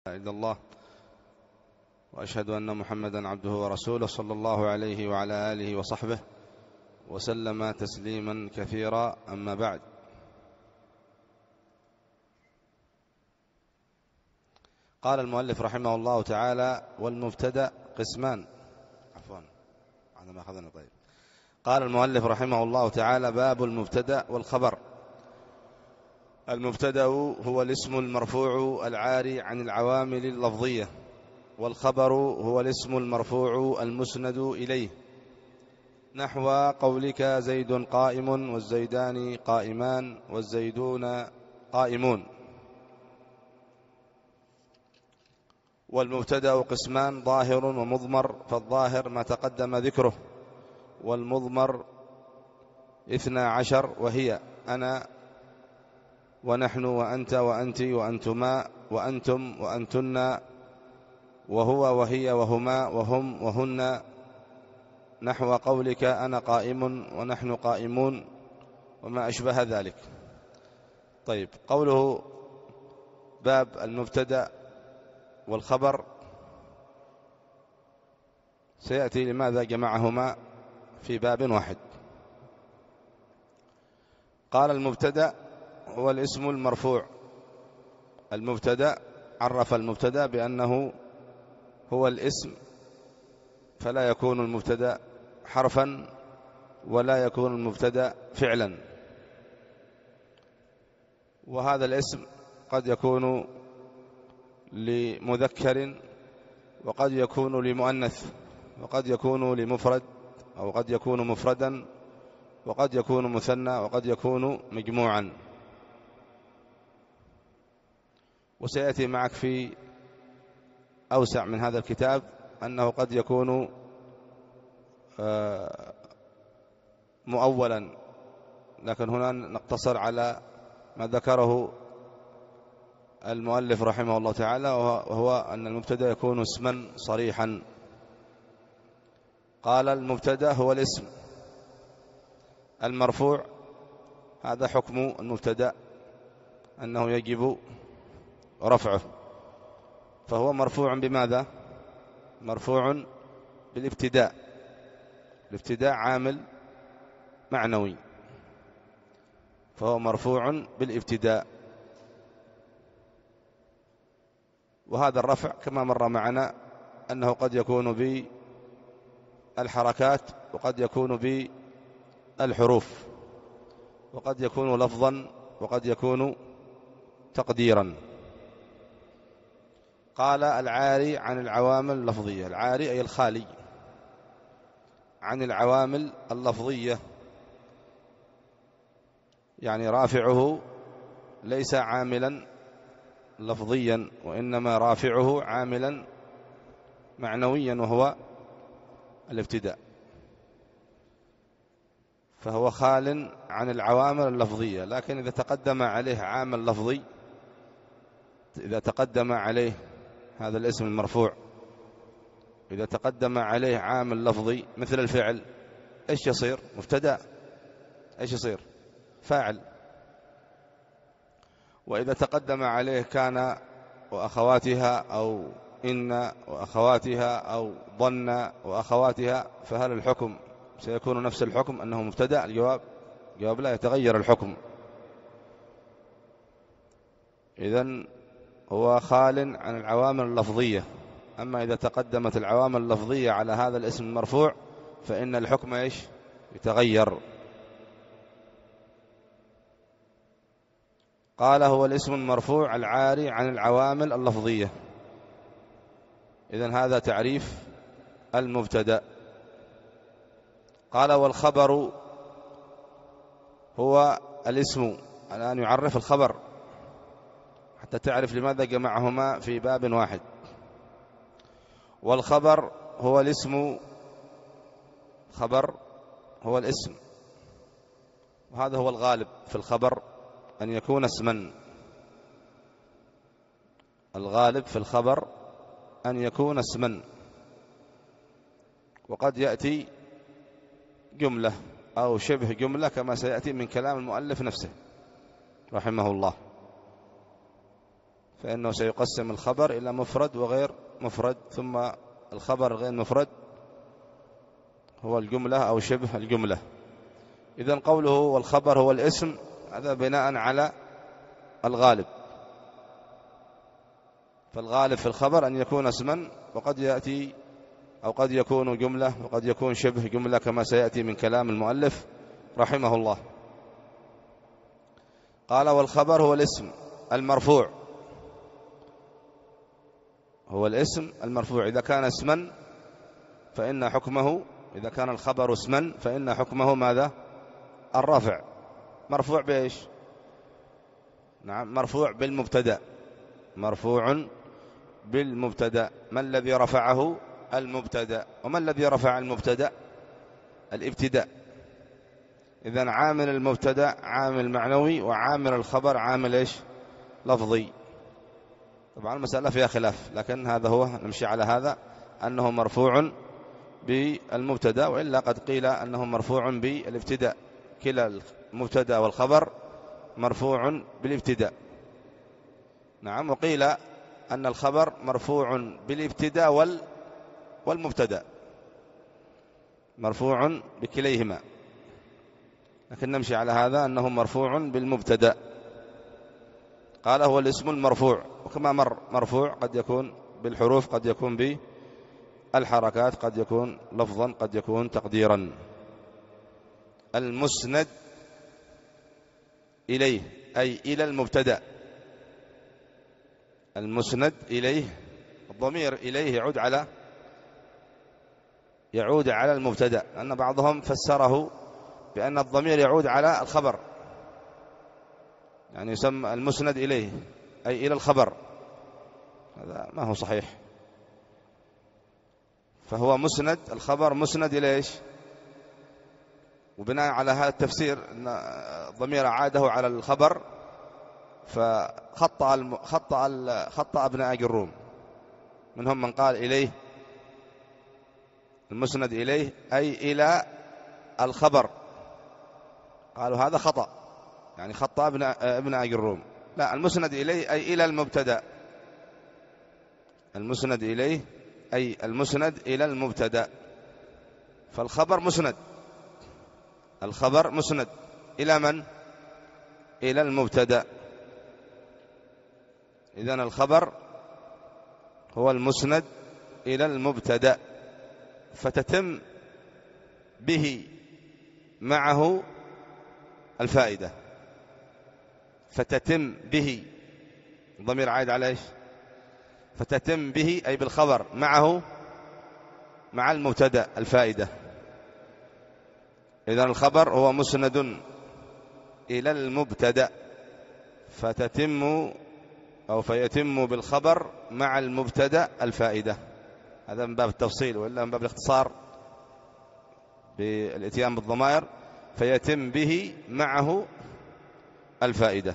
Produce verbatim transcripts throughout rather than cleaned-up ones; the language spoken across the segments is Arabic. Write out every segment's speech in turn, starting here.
إلا الله وأشهد أن محمدا عبده ورسوله صلى الله عليه وعلى آله وصحبه وسلم تسليما كثيرا. أما بعد، قال المؤلف رحمه الله تعالى: والمبتدأ قسمان. عفوا أنا ما أخذنا. طيب، قال المؤلف رحمه الله تعالى: باب المبتدأ والخبر. المبتدأ هو الاسم المرفوع العاري عن العوامل اللفظية، والخبر هو الاسم المرفوع المسند إليه، نحو قولك زيد قائم والزيدان قائمان والزيدون قائمون. والمبتدأ قسمان: ظاهر ومضمر، فالظاهر ما تقدم ذكره، والمضمر اثنا عشر، وهي أنا ونحن وأنت وأنت وأنتما وأنتم وأنتن، وهو وهي وهما وهم وهن، نحو قولك أنا قائم ونحن قائمون وما أشبه ذلك. طيب، قوله باب المبتدأ والخبر سيأتي لماذا جمعهما في باب واحد. قال: المبتدأ هو الاسم المرفوع. المبتدأ عرف المبتدأ بأنه هو الاسم، فلا يكون المبتدأ حرفا ولا يكون المبتدأ فعلا، وهذا الاسم قد يكون لمذكر وقد يكون لمؤنث وقد يكون لمفرد أو قد يكون مفردا وقد يكون مثنى وقد يكون مجموعا. وسيأتي معك في أوسع من هذا الكتاب أنه قد يكون مؤولا، لكن هنا نقتصر على ما ذكره المؤلف رحمه الله تعالى، وهو أن المبتدأ يكون اسما صريحا. قال: المبتدأ هو الاسم المرفوع. هذا حكم المبتدأ أنه يجب رفعه، فهو مرفوع بماذا؟ مرفوع بالابتداء. الابتداء عامل معنوي، فهو مرفوع بالابتداء. وهذا الرفع كما مر معنا أنه قد يكون بالحركات وقد يكون بالحروف وقد يكون لفظا وقد يكون تقديرا. قال: العاري عن العوامل اللفظية. العاري أي الخالي عن العوامل اللفظية، يعني رافعه ليس عاملا لفظيا، وإنما رافعه عاملا معنويا وهو الابتداء، فهو خال عن العوامل اللفظية. لكن إذا تقدم عليه عامل لفظي، إذا تقدم عليه هذا الاسم المرفوع، إذا تقدم عليه عامل لفظي مثل الفعل، إيش يصير؟ مبتدأ. إيش يصير؟ فاعل. وإذا تقدم عليه كان وأخواتها أو إن وأخواتها أو ظن وأخواتها، فهل الحكم سيكون نفس الحكم أنه مبتدأ؟ الجواب جواب لا، يتغير الحكم. إذن هو خال عن العوامل اللفظية. أما إذا تقدمت العوامل اللفظية على هذا الاسم المرفوع فإن الحكم إيش؟ يتغير. قال: هو الاسم المرفوع العاري عن العوامل اللفظية. إذن هذا تعريف المبتدأ. قال: والخبر هو الاسم. الآن يعرف الخبر حتى تعرف لماذا جمعهما في باب واحد. والخبر هو الاسم. خبر هو الاسم، وهذا هو الغالب في الخبر أن يكون اسما. الغالب في الخبر أن يكون اسما، وقد يأتي جملة أو شبه جملة كما سيأتي من كلام المؤلف نفسه رحمه الله. فإنه سيقسم الخبر إلى مفرد وغير مفرد، ثم الخبر غير مفرد هو الجملة أو شبه الجملة. إذن قوله والخبر هو الاسم، هذا بناء على الغالب، فالغالب في الخبر أن يكون اسما، وقد يأتي أو قد يكون جملة وقد يكون شبه جملة كما سيأتي من كلام المؤلف رحمه الله. قال والخبر هو الاسم المرفوع، هو الاسم المرفوع. إذا كان اسما فإن حكمه، إذا كان الخبر اسما فإن حكمه ماذا؟ الرفع. مرفوع بإيش؟ نعم، مرفوع بالمبتدأ، مرفوع بالمبتدأ. ما الذي رفعه؟ المبتدأ. وما الذي رفع المبتدأ؟ الابتداء. إذن عامل المبتدأ عامل معنوي، وعامل الخبر عامل إيش؟ لفظي. طبعا المسألة فيها خلاف، لكن هذا هو، نمشي على هذا أنه مرفوع بالمبتدأ، وإلا قد قيل أنه مرفوع بالابتداء. كلا المبتدأ والخبر مرفوع بالابتداء. نعم. وقيل أن الخبر مرفوع بالابتداء وال والمبتدأ، مرفوع بكليهما، لكن نمشي على هذا أنه مرفوع بالمبتدأ. قال هو الاسم المرفوع، وكما مر مرفوع قد يكون بالحروف، قد يكون بالحركات، قد يكون لفظا، قد يكون تقديرا. المسند إليه أي إلى المبتدأ، المسند إليه، الضمير إليه يعود على يعود على المبتدأ، لأن بعضهم فسره بأن الضمير يعود على الخبر، يعني يسمى المسند إليه أي إلى الخبر. هذا ما هو صحيح. فهو مسند، الخبر مسند إلى إيش؟ وبناء على هذا التفسير أن الضمير عاده على الخبر، فخطأ الم... خطأ ال... خطأ ابن آج الروم. منهم من قال إليه المسند إليه أي إلى الخبر، قالوا هذا خطأ، يعني خطأ ابن ابن آج الروم. لا، المسند إليه أي إلى المبتدأ، المسند إليه أي المسند إلى المبتدأ. فالخبر مسند، الخبر مسند إلى من؟ إلى المبتدأ. إذن الخبر هو المسند إلى المبتدأ، فتتم به معه الفائدة، فتتم به، ضمير عائد على إيش؟ فتتم به أي بالخبر معه، مع المبتدأ الفائدة. إذن الخبر هو مسند إلى المبتدأ، فتتم أو فيتم بالخبر مع المبتدأ الفائدة. هذا من باب التفصيل، وإلا من باب الاختصار بالاتيان بالضمائر، فيتم به معه الفائدة.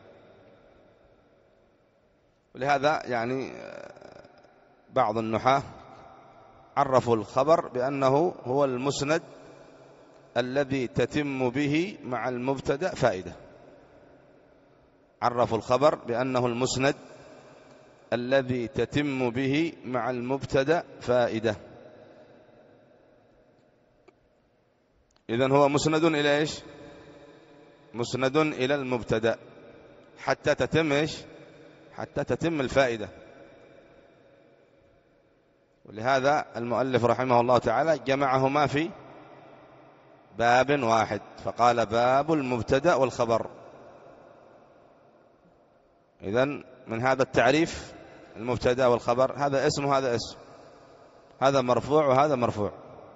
ولهذا يعني بعض النحاة عرفوا الخبر بأنه هو المسند الذي تتم به مع المبتدأ فائدة. عرفوا الخبر بأنه المسند الذي تتم به مع المبتدأ فائدة. إذن هو مسند إلى إيش؟ مسند إلى المبتدأ حتى تتم إيش؟ حتى تتم الفائدة. ولهذا المؤلف رحمه الله تعالى جمعهما في باب واحد، فقال باب المبتدأ والخبر. إذن من هذا التعريف المبتدأ والخبر، هذا اسم وهذا اسم، هذا مرفوع وهذا مرفوع.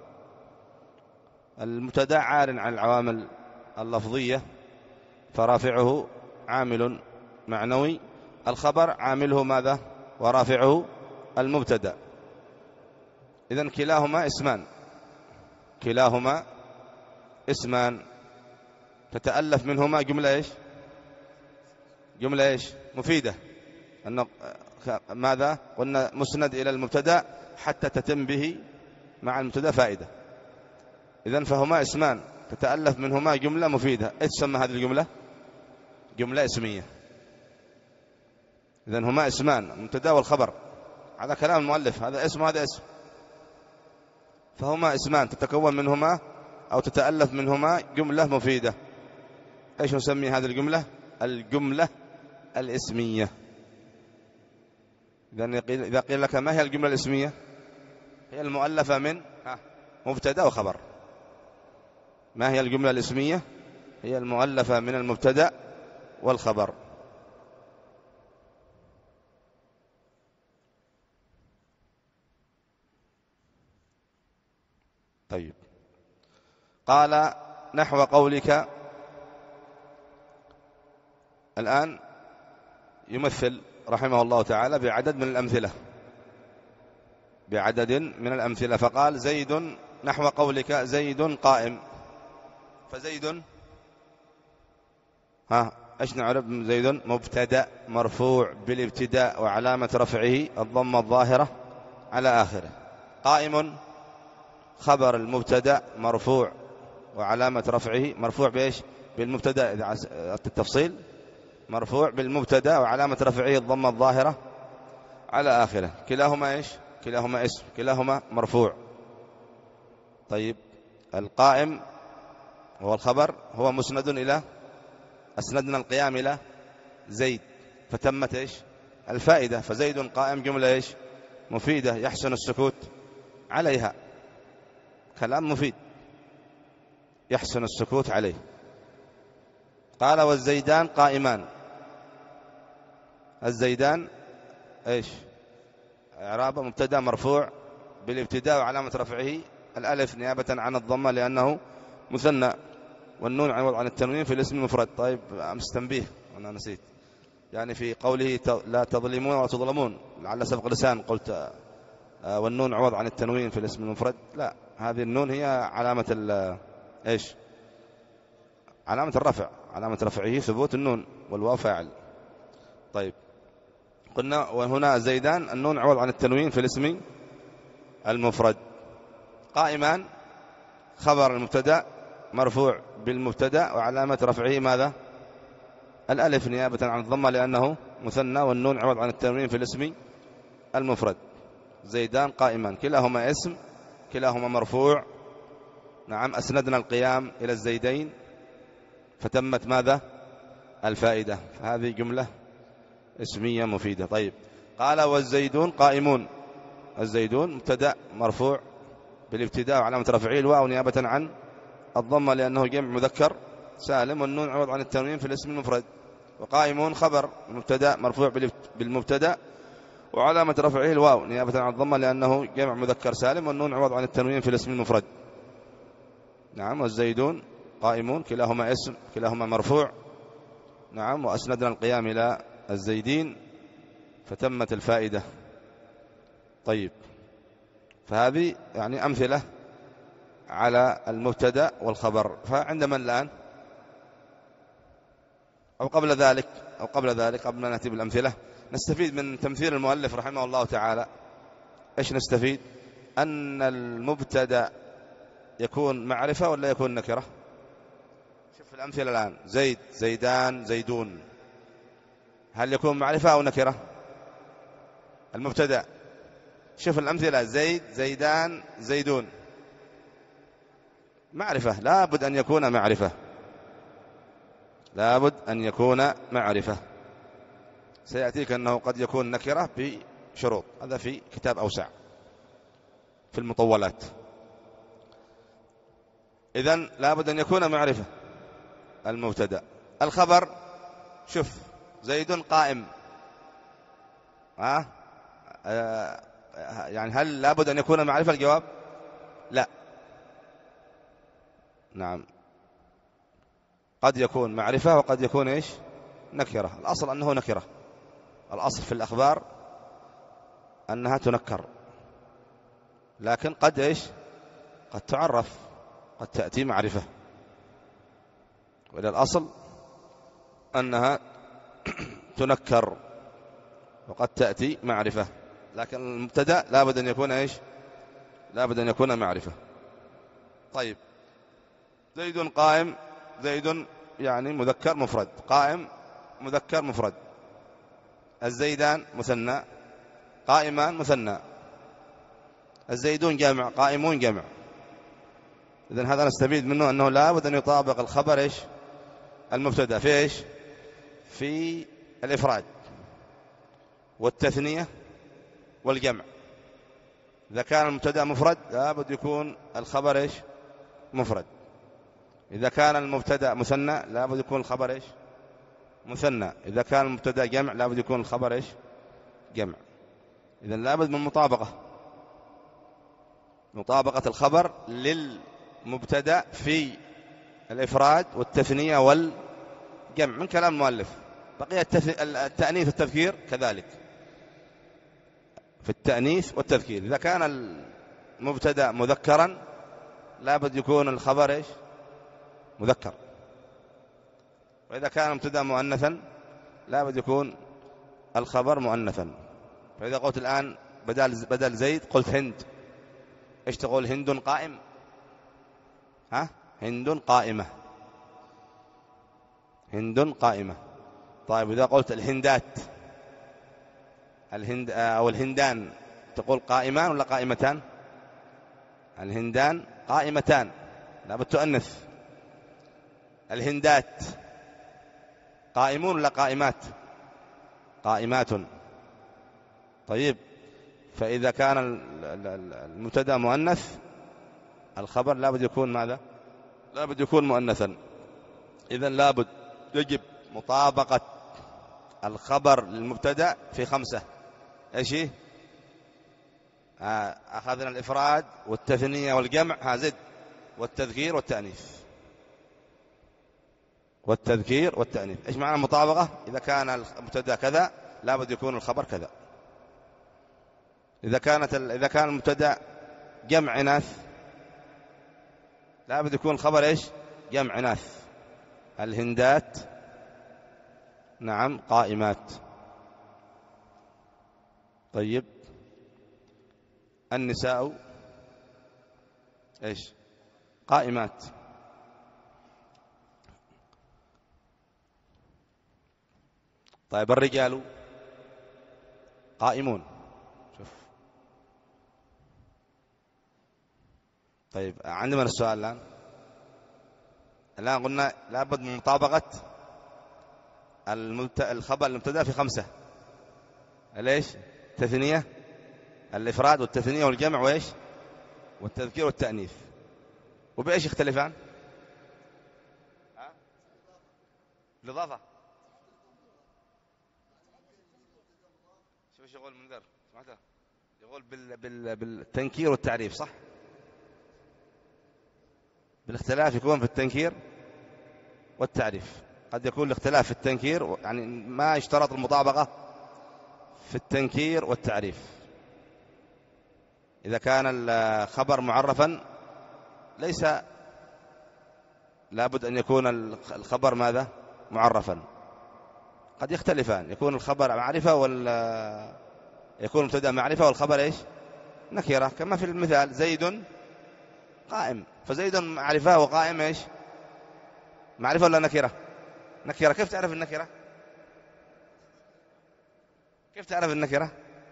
المبتدأ عار عن العوامل اللفظية، فرافعه عامل معنوي. الخبر عامله ماذا؟ ورافعه المبتدأ. إذن كلاهما اسمان، كلاهما اسمان تتألف منهما جملة إيش؟ جملة إيش؟ مفيدة. أن ماذا؟ قلنا مسند إلى المبتدأ حتى تتم به مع المبتدأ فائدة. إذن فهما اسمان تتألف منهما جملة مفيدة. إيش تسمى هذه الجملة؟ جملة اسمية. إذن هما اسمان، مبتدأ والخبر، على كلام المؤلف، هذا اسم وهذا اسم، فهما اسمان تتكون منهما أو تتألف منهما جملة مفيدة. إيش نسمي هذه الجملة؟ الجملة الاسمية. إذا قيل لك ما هي الجملة الاسمية؟ هي المؤلفة من مبتدأ وخبر. ما هي الجملة الاسمية؟ هي المؤلفة من المبتدأ والخبر. طيب، قال نحو قولك. الآن يمثل رحمه الله تعالى بعدد من الأمثلة، بعدد من الأمثلة، فقال زيد، نحو قولك زيد قائم. فزيد ها ايش نعرف؟ زيد مبتدأ مرفوع بالابتداء وعلامة رفعه الضمة الظاهرة على آخره. قائم خبر المبتدأ مرفوع وعلامة رفعه، مرفوع بإيش؟ بالمبتدأ، إذا التفصيل مرفوع بالمبتدأ وعلامة رفعه الضمة الظاهرة على آخره. كلاهما إيش؟ كلاهما اسم، كلاهما مرفوع. طيب، القائم هو الخبر، هو مسند إلى، أسندنا القيام إلى زيد، فتمت إيش؟ الفائدة. فزيد قائم جملة إيش؟ مفيدة يحسن السكوت عليها، كلام مفيد يحسن السكوت عليه. قال والزيدان قائمان. الزيدان إيش؟ إعراب مبتدأ مرفوع بالابتداء وعلامة رفعه الألف نيابة عن الضمة لأنه مثنى، والنون عوض عن التنوين في الاسم المفرد. طيب، أمس تنبيه أنا نسيت، يعني في قوله لا تظلمون ولا تظلمون، لعل سبق لسان قلت والنون عوض عن التنوين في الاسم المفرد. لا، هذه النون هي علامة ال إيش؟ علامة الرفع، علامة رفعه ثبوت النون، والواو فاعل. طيب، قلنا وهنا زيدان النون عوض عن التنوين في الاسم المفرد. قائمان خبر المبتدأ مرفوع بالمبتدأ وعلامة رفعه ماذا؟ الألف نيابة عن الضمة لأنه مثنى، والنون عوض عن التنوين في الاسم المفرد. زيدان قائمان كلاهما اسم، كلاهما مرفوع. نعم، أسندنا القيام إلى الزيدين فتمت ماذا؟ الفائدة. فهذه جملة اسمية مفيدة. طيب، قال والزيدون قائمون. الزيدون مبتدأ مرفوع بالابتداء وعلامة رفعه الواو نيابة عن الضمة لأنه جمع مذكر سالم، والنون عوض عن التنوين في الاسم المفرد. وقائمون خبر مبتدأ مرفوع بالمبتدأ وعلامة رفعه الواو نيابة عن الضمة لأنه جمع مذكر سالم، والنون عوض عن التنوين في الاسم المفرد. نعم، والزيدون قائمون كلاهما اسم، كلاهما مرفوع. نعم، وأسندنا القيام إلى الزيدين فتمت الفائدة. طيب، فهذه يعني أمثلة على المبتدأ والخبر. فعند من الآن؟ أو قبل ذلك، أو قبل ذلك قبل أن نأتي بالأمثلة، نستفيد من تمثيل المؤلف رحمه الله تعالى. إيش نستفيد؟ أن المبتدأ يكون معرفة ولا يكون نكرة؟ شوف الأمثلة الآن، زيد، زيدان، زيدون، هل يكون معرفة أو نكرة؟ المبتدأ. شوف الأمثلة، زيد، زيدان، زيدون، معرفة، لابد أن يكون معرفة، لابد أن يكون معرفة. سيأتيك أنه قد يكون نكرة بشروط، هذا في كتاب أوسع في المطولات. إذن لابد أن يكون معرفة المبتدأ. الخبر، شوف زيد قائم، ها آه يعني هل لابد أن يكون معرفة؟ الجواب لا. نعم، قد يكون معرفة وقد يكون إيش؟ نكرة. الأصل أنه نكرة، الأصل في الأخبار أنها تنكر، لكن قد إيش؟ قد تعرف، قد تأتي معرفة، وإلى الأصل أنها تنكر وقد تأتي معرفة، لكن المبتدأ لابد أن يكون إيش؟ لابد أن يكون معرفة. طيب، زيد قائم، زيد يعني مذكر مفرد، قائم مذكر مفرد. الزيدان مثنى، قائمان مثنى، الزيدون جمع، قائمون جمع. إذن هذا نستفيد منه أنه لا بد أن يطابق الخبر إيش؟ المبتدأ في إيش؟ في الإفراد والتثنية والجمع. إذا كان المبتدأ مفرد لا بد يكون الخبر إيش؟ مفرد. إذا كان المبتدأ مثنى لا بد يكون الخبر إيش؟ مثنى. إذا كان المبتدأ جمع لا بد يكون الخبر إيش؟ جمع. إذن لا بد من مطابقة، مطابقة الخبر للمبتدأ في الإفراد والتثنية والجمع من كلام المؤلف. بقي التأنيث والتذكير كذلك، في التأنيث والتذكير إذا كان المبتدأ مذكرا لا بد يكون الخبر إيش؟ مذكر. وإذا كان المبتدأ مؤنثا لا بد يكون الخبر مؤنثا. فإذا قلت الآن بدل بدل زيد قلت هند، إيش تقول؟ هند قائم، ها؟ هند قائمة، هند قائمة. طيب إذا قلت الهندات، الهند أو الهندان، تقول قائمان ولا قائمتان؟ الهندان قائمتان، لا بد تؤنث. الهندات قائمون ولا قائمات؟ قائمات. طيب فإذا كان المبتدأ مؤنث الخبر لا بد يكون ماذا؟ لا بد يكون مؤنثا. إذن لا بد يجب مطابقة الخبر للمبتدأ في خمسة. ايش هي؟ آه أخذنا الإفراد والتثنية والجمع، هازد والتذكير والتأنيث، والتذكير والتأنيث. ايش معنى المطابقة؟ إذا كان المبتدأ كذا لا بد يكون الخبر كذا. إذا كانت إذا كان المبتدأ جمع إناث لا بد يكون الخبر ايش؟ جمع إناث. الهندات نعم قائمات. طيب النساء ايش؟ قائمات. طيب الرجال قائمون. شوف. طيب عندنا السؤال الآن الآن قلنا لابد من مطابقة الخبر المبتدأ في خمسة. ليش؟ التثنية، الإفراد والتثنية والجمع وإيش؟ والتذكير والتأنيث. وبإيش يختلفان؟ الإضافة. شو يقول منذر؟ سمعته؟ يقول بال بال بالتنكير والتعريف، صح؟ بالاختلاف يكون في التنكير والتعريف. قد يكون الاختلاف في التنكير يعني ما يشترط المطابقة في التنكير والتعريف. إذا كان الخبر معرفا ليس لابد أن يكون الخبر ماذا؟ معرفا. قد يختلفان، يكون الخبر معرفة ولا يكون المبتدأ معرفة والخبر إيش؟ نكرة. كما في المثال زيد قائم، فزيد معرفة وقائم إيش؟ معرفة ولا نكرة؟ نكرة. كيف تعرف النكرة؟ كيف تعرف النكرة؟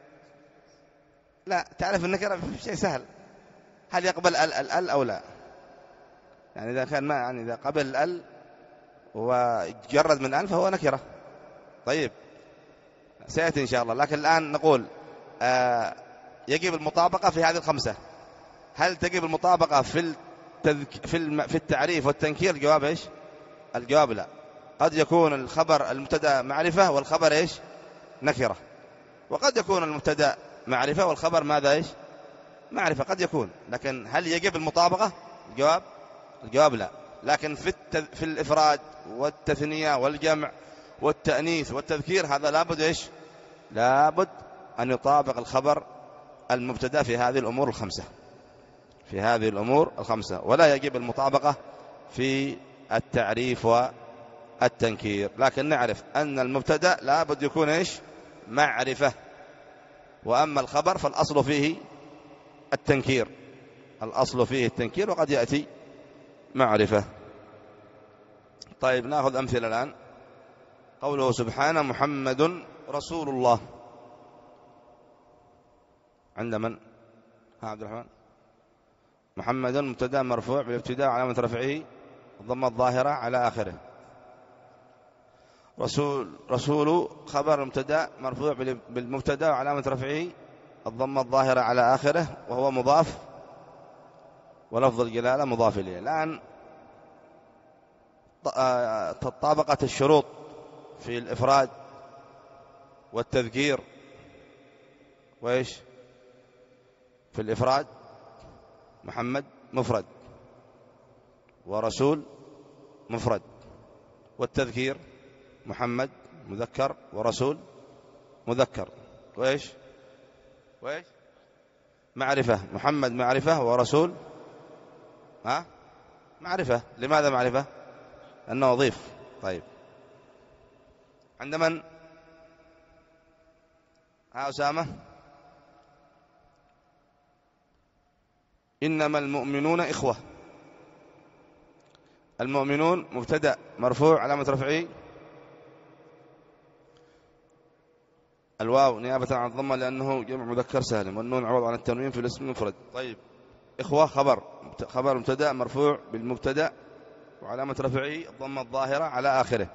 لا، تعرف النكرة شيء سهل. هل يقبل ال ال ال أو لا؟ يعني إذا كان ما يعني إذا قبل ال وجرد من ال فهو نكرة. طيب سيأتي إن شاء الله. لكن الآن نقول آه يجب المطابقة في هذه الخمسة. هل تجب المطابقة في التذك... في الم... في التعريف والتنكير؟ الجواب إيش؟ الجواب لا. قد يكون الخبر المبتدأ معرفة والخبر إيش؟ نكرة. وقد يكون المبتدأ معرفة والخبر ماذا إيش؟ معرفة. قد يكون. لكن هل يجب المطابقة؟ الجواب الجواب لا. لكن في التذ... في الإفراد والتثنية والجمع والتأنيث والتذكير هذا لابد إيش؟ لابد أن يطابق الخبر المبتدأ في هذه الأمور الخمسة، في هذه الأمور الخمسة. ولا يجب المطابقة في التعريف والتنكير. لكن نعرف أن المبتدأ لابد يكون إيش؟ معرفة. وأما الخبر فالأصل فيه التنكير، الأصل فيه التنكير وقد يأتي معرفة. طيب نأخذ أمثلة الآن. قوله سبحانه محمد رسول الله عند من؟ ها عبد الرحمن. محمد مبتدأ مرفوع بالابتداء علامة رفعه الضمة الظاهرة على آخره. رسول رسول خبر مبتدأ مرفوع بالمبتدأ وعلامة رفعه الضمة الظاهرة على آخره وهو مضاف ولفظ الجلالة مضاف إليه. الآن تطابقت الشروط في الإفراد والتذكير وإيش؟ في الإفراد محمد مفرد ورسول مفرد، والتذكير محمد مذكر ورسول مذكر، وإيش وإيش معرفة محمد معرفة ورسول ها معرفة. لماذا معرفة؟ أنه أضيف. طيب عند من؟ ها أسامة. إنما المؤمنون إخوة. المؤمنون مبتدأ مرفوع علامة رفعه الواو نيابة عن الضمة لأنه جمع مذكر سالم، والنون عوض عن التنوين في الاسم المفرد. طيب إخوة خبر خبر مبتدأ مرفوع بالمبتدأ وعلامة رفعه الضمة الظاهرة على آخره.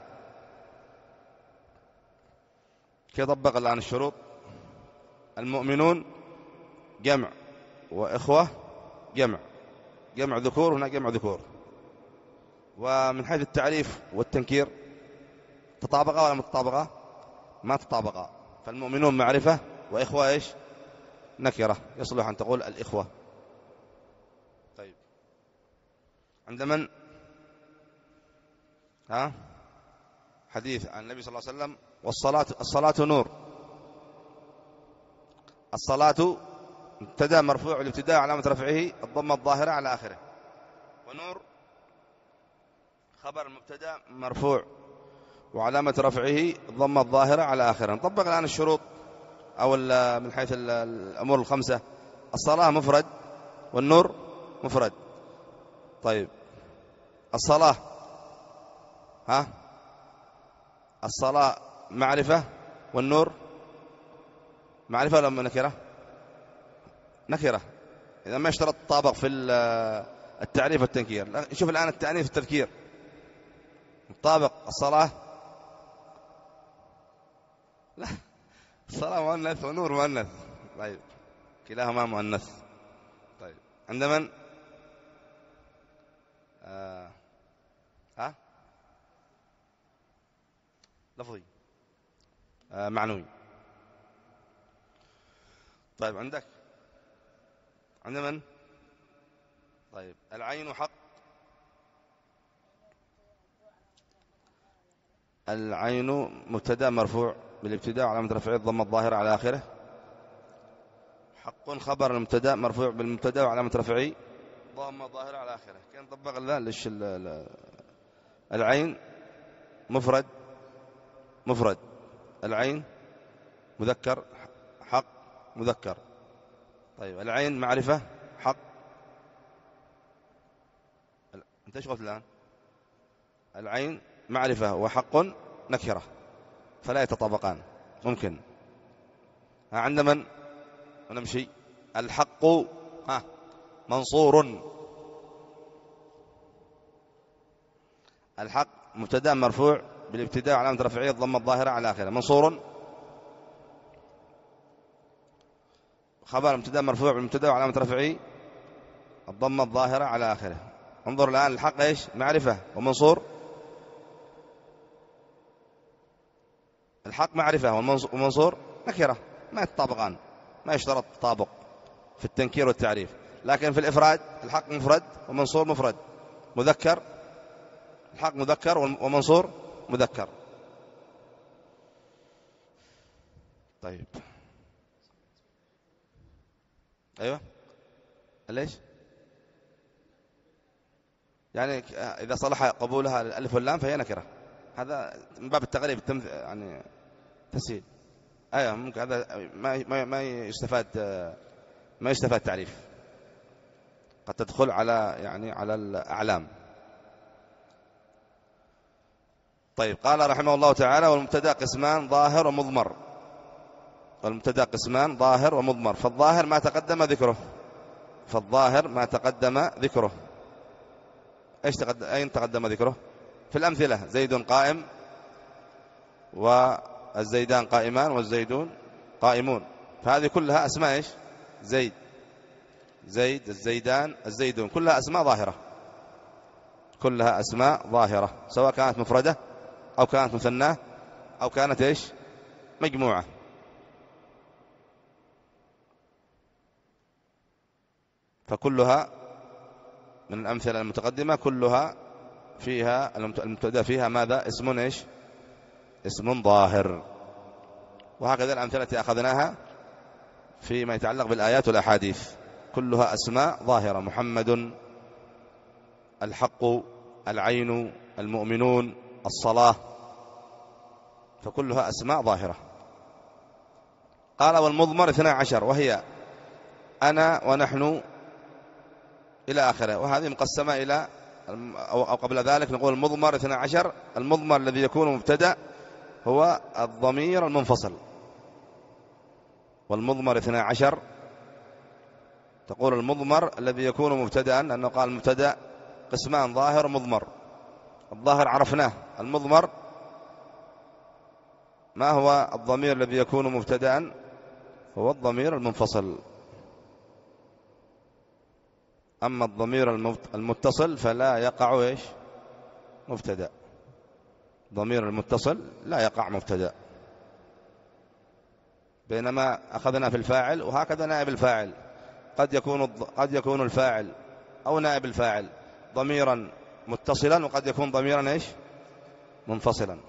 كيف طبق الآن الشروط؟ المؤمنون جمع وإخوة جمع، جمع ذكور هنا جمع ذكور. ومن حيث التعريف والتنكير تطابقا ولا متطابقا؟ ما تطابقا. فالمؤمنون معرفة وإخوة إيش؟ نكرة، يصلح أن تقول الإخوة. طيب عند من؟ ها حديث عن النبي صلى الله عليه وسلم والصلاة الصلاة نور. الصلاة مبتدأ مرفوع الابتداء علامة رفعه الضمة الظاهرة على آخره، ونور خبر المبتدأ مرفوع وعلامة رفعه الضمة الظاهرة على آخره. نطبق الآن الشروط أو من حيث الأمور الخمسة. الصلاة مفرد والنور مفرد. طيب الصلاة ها الصلاة معرفة والنور معرفة ولا نكرة؟ نكرة. إذا ما اشترط الطابق في التعريف والتنكير. شوف الآن التأنيث والتذكير طابق. الصلاة لا الصلاة مؤنث ونور مؤنث. طيب كلاهما مؤنث. طيب عند من؟ آه. ها لفظي آه معنوي. طيب عندك عند من؟ طيب العين حق. العين مبتدأ مرفوع بالابتداء علامة رفعه الضمة الظاهرة على آخره. حق خبر المبتدأ مرفوع بالمبتدأ وعلامة رفعه ضمة ظاهرة على آخره. كان طبق لا ليش العين مفرد مفرد العين مذكر حق مذكر. طيب العين معرفة حق. انت ايش قلت الآن؟ العين معرفة وحق نكرة فلا يتطابقان. ممكن عند من؟ ونمشي. الحق ها منصور. الحق مبتدأ مرفوع بالابتداء علامة رفعه الضمة الظاهرة على آخره. منصور خبر مبتدأ مرفوع بالمبتدأ وعلامة رفعه الضمة الظاهرة على آخره. انظر الآن الحق ايش؟ معرفة ومنصور. الحق معرفة ومنصور نكرة ما يتطابقان، ما يشترط التطابق في التنكير والتعريف. لكن في الإفراد الحق مفرد ومنصور مفرد مذكر. الحق مذكر ومنصور مذكر. طيب أيوة ليش؟ يعني إذا صلح قبولها الألف واللام فهي نكرة. هذا من باب التغريب التمث... يعني تسهيل. أيوة ممكن هذا ما ما ما يستفاد ما يستفاد تعريف. قد تدخل على يعني على الأعلام. طيب، قال رحمه الله تعالى: والمبتدأ قسمان ظاهر ومضمر. والمبتدأ قسمان ظاهر ومضمر. فالظاهر ما تقدم ذكره فالظاهر ما تقدم ذكره ايش تقدم اين تقدم ذكره؟ في الأمثلة: زيد قائم، والزيدان قائمان، والزيدون قائمون. فهذه كلها أسماء ايش؟ زيد زيد الزيدان الزيدون، كلها أسماء ظاهرة كلها أسماء ظاهرة سواء كانت مفردة أو كانت مثناه أو كانت ايش؟ مجموعة. فكلها من الأمثلة المتقدمة كلها فيها المبتدأ فيها ماذا؟ اسم ايش؟ اسم ظاهر. وهكذا الأمثلة التي أخذناها فيما يتعلق بالآيات والأحاديث كلها أسماء ظاهرة: محمد، الحق، العين، المؤمنون، الصلاة، فكلها أسماء ظاهرة. قال: والمضمر اثنا عشر، وهي أنا ونحن إلى آخره. وهذه مقسمة إلى أو قبل ذلك نقول المضمر اثنا عشر. المضمر الذي يكون مبتدأ هو الضمير المنفصل. والمضمر اثنا عشر تقول المضمر الذي يكون مبتدأ، أنه قال مبتدأ قسمان ظاهر ومضمر. الظاهر عرفناه. المضمر ما هو الضمير الذي يكون مبتدأ؟ هو الضمير المنفصل. أما الضمير المتصل فلا يقع إيش؟ مبتدأ. ضمير المتصل لا يقع مبتدأ. بينما أخذنا في الفاعل، وهكذا نائب الفاعل قد يكون قد يكون الفاعل أو نائب الفاعل ضميرا متصلا، وقد يكون ضميرا إيش؟ منفصلا.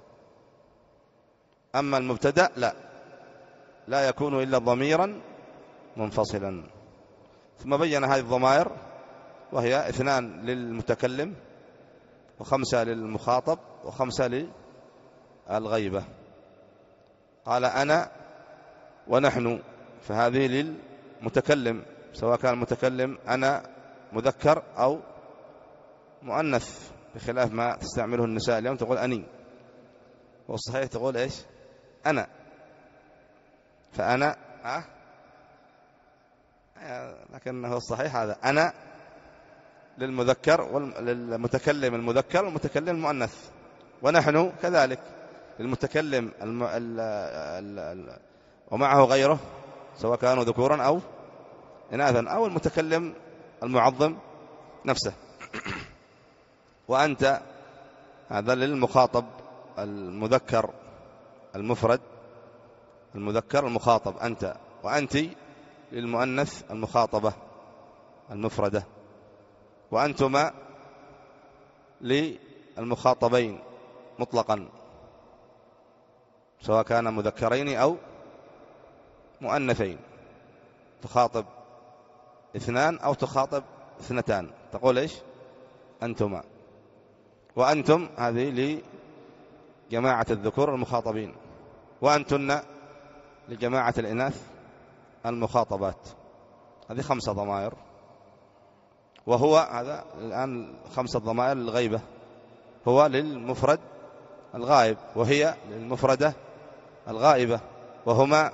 أما المبتدأ لا لا يكون إلا ضميرا منفصلا. ثم بين هذه الضمائر، وهي اثنان للمتكلم، وخمسة للمخاطب، وخمسة للغيبة. قال: أنا ونحن، فهذه للمتكلم سواء كان المتكلم أنا مذكر أو مؤنث، بخلاف ما تستعمله النساء اليوم تقول أني، والصحيح تقول إيش؟ أنا. فأنا أه؟ لكنه الصحيح هذا: أنا للمذكر والمتكلم المذكر والمتكلم المؤنث، ونحن كذلك للمتكلم الم... ال... ال... ال... ومعه غيره سواء كانوا ذكورا أو إناثا، أو المتكلم المعظم نفسه. وأنت هذا للمخاطب المذكر المفرد، المذكر المخاطب أنت، وأنت للمؤنث المخاطبة المفردة، وأنتما للمخاطبين مطلقا سواء كان مذكرين أو مؤنثين. تخاطب اثنان أو تخاطب اثنتان تقول إيش؟ أنتما. وأنتم هذه لجماعة الذكور المخاطبين، وأنتن لجماعة الإناث المخاطبات. هذه خمسة ضمائر. وهو هذا الآن خمسة ضمائر للغيبة. هو للمفرد الغائب، وهي للمفردة الغائبة، وهما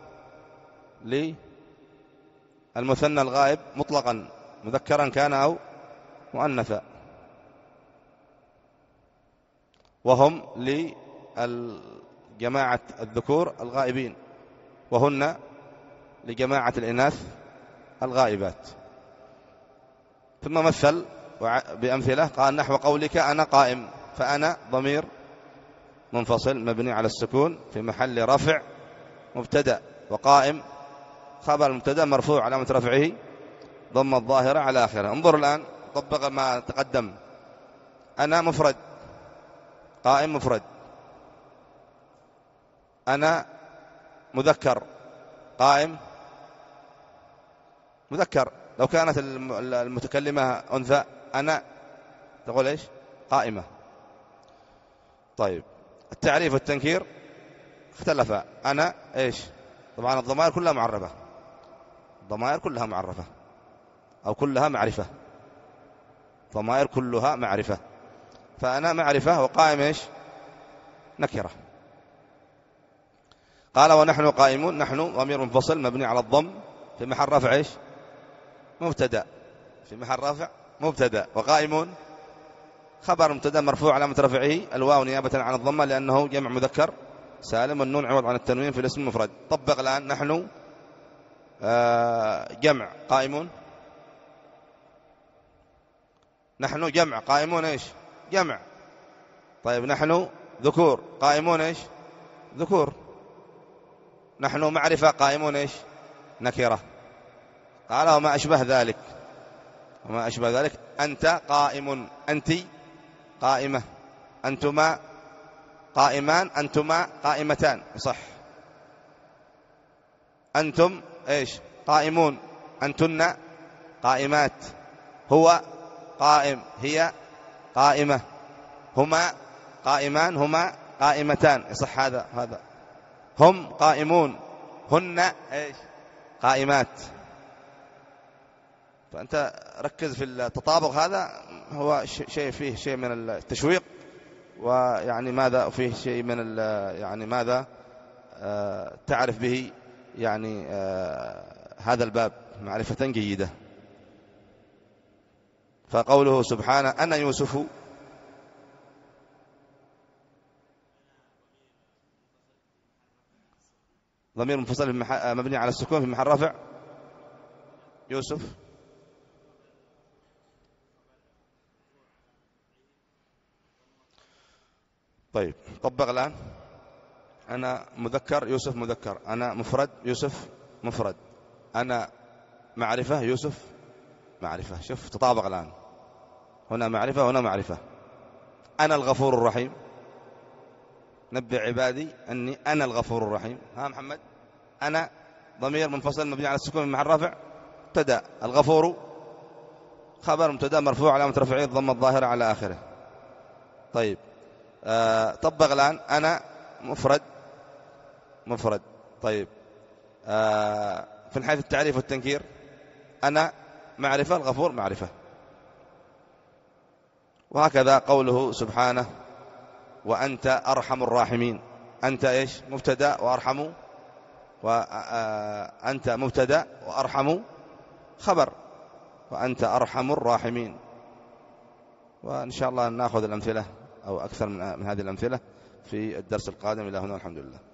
للمثنى الغائب مطلقا مذكرا كان أو مؤنثا، وهم لجماعة الذكور الغائبين، وهن لجماعة الإناث الغائبات. ثم مثل بأمثلة، قال: نحو قولك أنا قائم. فأنا ضمير منفصل مبني على السكون في محل رفع مبتدأ، وقائم خبر المبتدأ مرفوع علامة رفعه ضم الظاهرة على آخره. انظر الآن طبق ما تقدم. أنا مفرد، قائم مفرد. أنا مذكر، قائم مذكر. لو كانت المتكلمة أنثى أنا تقول إيش؟ قائمة. طيب، التعريف والتنكير اختلفا. أنا إيش؟ طبعا الضمائر كلها معرفة، الضمائر كلها معرفة أو كلها معرفة، ضمائر كلها معرفة. فأنا معرفة، وقائم إيش؟ نكرة. قال ونحن قائمون، نحن ضمير منفصل مبني على الضم في محل رفع إيش؟ مبتدأ، في محل رفع مبتدأ. وقائمون خبر مبتدأ مرفوع علامة رفعه الواو نيابة عن الضمة لأنه جمع مذكر سالم، والنون عوض عن التنوين في الاسم المفرد. طبق الآن. نحن جمع قائمون، نحن جمع قائمون إيش؟ جمع. طيب نحن ذكور قائمون إيش؟ ذكور. نحن معرفة قائمون إيش؟ نكرة. قال وما أشبه ذلك، وما أشبه ذلك. أنت قائم، أنت قائمة، أنتما قائمان، أنتما قائمتان، صح. أنتم إيش؟ قائمون، أنتن قائمات، هو قائم، هي قائمة، هما قائمان، هما قائمتان، يصح هذا هذا. هم قائمون، هن إيش؟ قائمات. فأنت ركز في التطابق، هذا هو شيء فيه شيء من التشويق، ويعني ماذا فيه شيء من يعني ماذا آه تعرف به يعني آه هذا الباب معرفة جيدة. فقوله سبحانه أنا يوسف، ضمير منفصل مبني على السكون في محل رفع يوسف. طيب طبق الآن. أنا مذكر يوسف مذكر، أنا مفرد يوسف مفرد، أنا معرفة يوسف معرفة. شوف تطابق الآن، هنا معرفة هنا معرفة. أنا الغفور الرحيم، نبئ عبادي أني أنا الغفور الرحيم. ها محمد، أنا ضمير منفصل مبني على السكون مع الرفع مبتدأ، الغفور خبر مبتدأ مرفوع علامة رفعه الضمة الظاهرة على آخره. طيب آه طبق الآن. أنا مفرد مفرد. طيب آه في حيث التعريف والتنكير، أنا معرفة، الغفور معرفة. وهكذا قوله سبحانه وأنت أرحم الراحمين. أنت إيش؟ مبتدأ، وأرحم وأنت مبتدأ وأرحم خبر، وأنت أرحم الراحمين. وإن شاء الله نأخذ الأمثلة أو أكثر من هذه الأمثلة في الدرس القادم. إلى هنا الحمد لله.